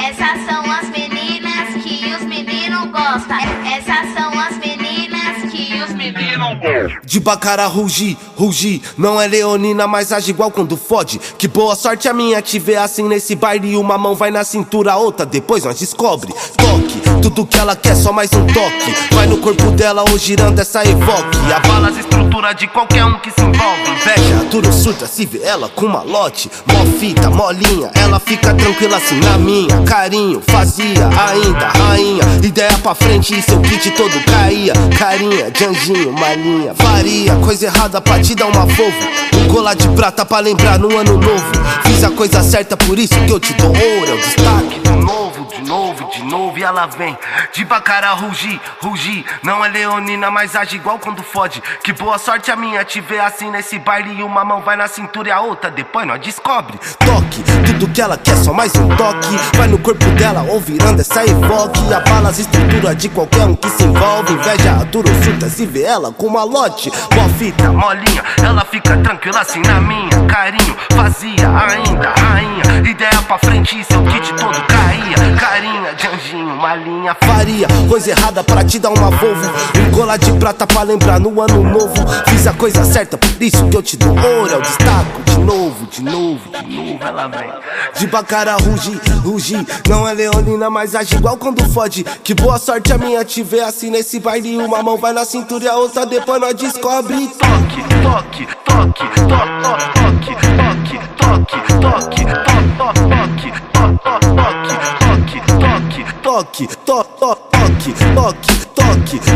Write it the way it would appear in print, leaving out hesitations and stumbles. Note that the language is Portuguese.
Essas são as meninas que os meninos gostam. Essas são as meninas que os meninos gostam. De Bacara rugi, não é leonina, mas age igual quando fode. Que boa sorte a minha te ver assim nesse baile. Uma mão vai na cintura, a outra depois nós descobre. Toque, tudo que ela quer, só mais um toque. Vai no corpo dela ou girando essa evoque. Abala as estruturas de qualquer um que se envolve. Inveja, duro surta, se vê ela com malote. Mó fita, molinha, ela fica tranquila assim na minha. Carinho, fazia, ainda, rainha. Ideia pra frente e seu kit todo caía. Carinha, de anjinho, malinha. Faria coisa errada pra te dar uma fovo. Um colar de prata pra lembrar no ano novo. Fiz a coisa certa, por isso que eu te dou ouro. É o destaque de novo e ela vem. De Bacara rugi, não é leonina, mas age igual quando fode. Que boa sorte a minha te ver assim nesse baile. E uma mão vai na cintura e a outra depois nós descobre. Toque, tudo que ela quer, só mais um toque. Vai no corpo dela ou virando essa evoque. Abala as estruturas de qualquer um que se envolve. Inveja, duro surta, se vê ela com malote. Mó fita, molinha, ela fica tranquila assim na minha. Carinho, fazia, ainda, rainha. Ideia pra frente e seu kit todo caía. Carinha, de anjinho, malinha. Faria coisa errada pra te dar uma Volvo. Um colar de prata pra lembrar no ano novo. Fiz a coisa certa, por isso que eu te dou ouro. Eu destaco de novo ela vem. De Bacara rugi, não é leonina, mas age igual quando fode. Que boa sorte a minha te ver assim nesse baile. Uma mão vai na cintura e a outra depois nós descobre. Toque, toque.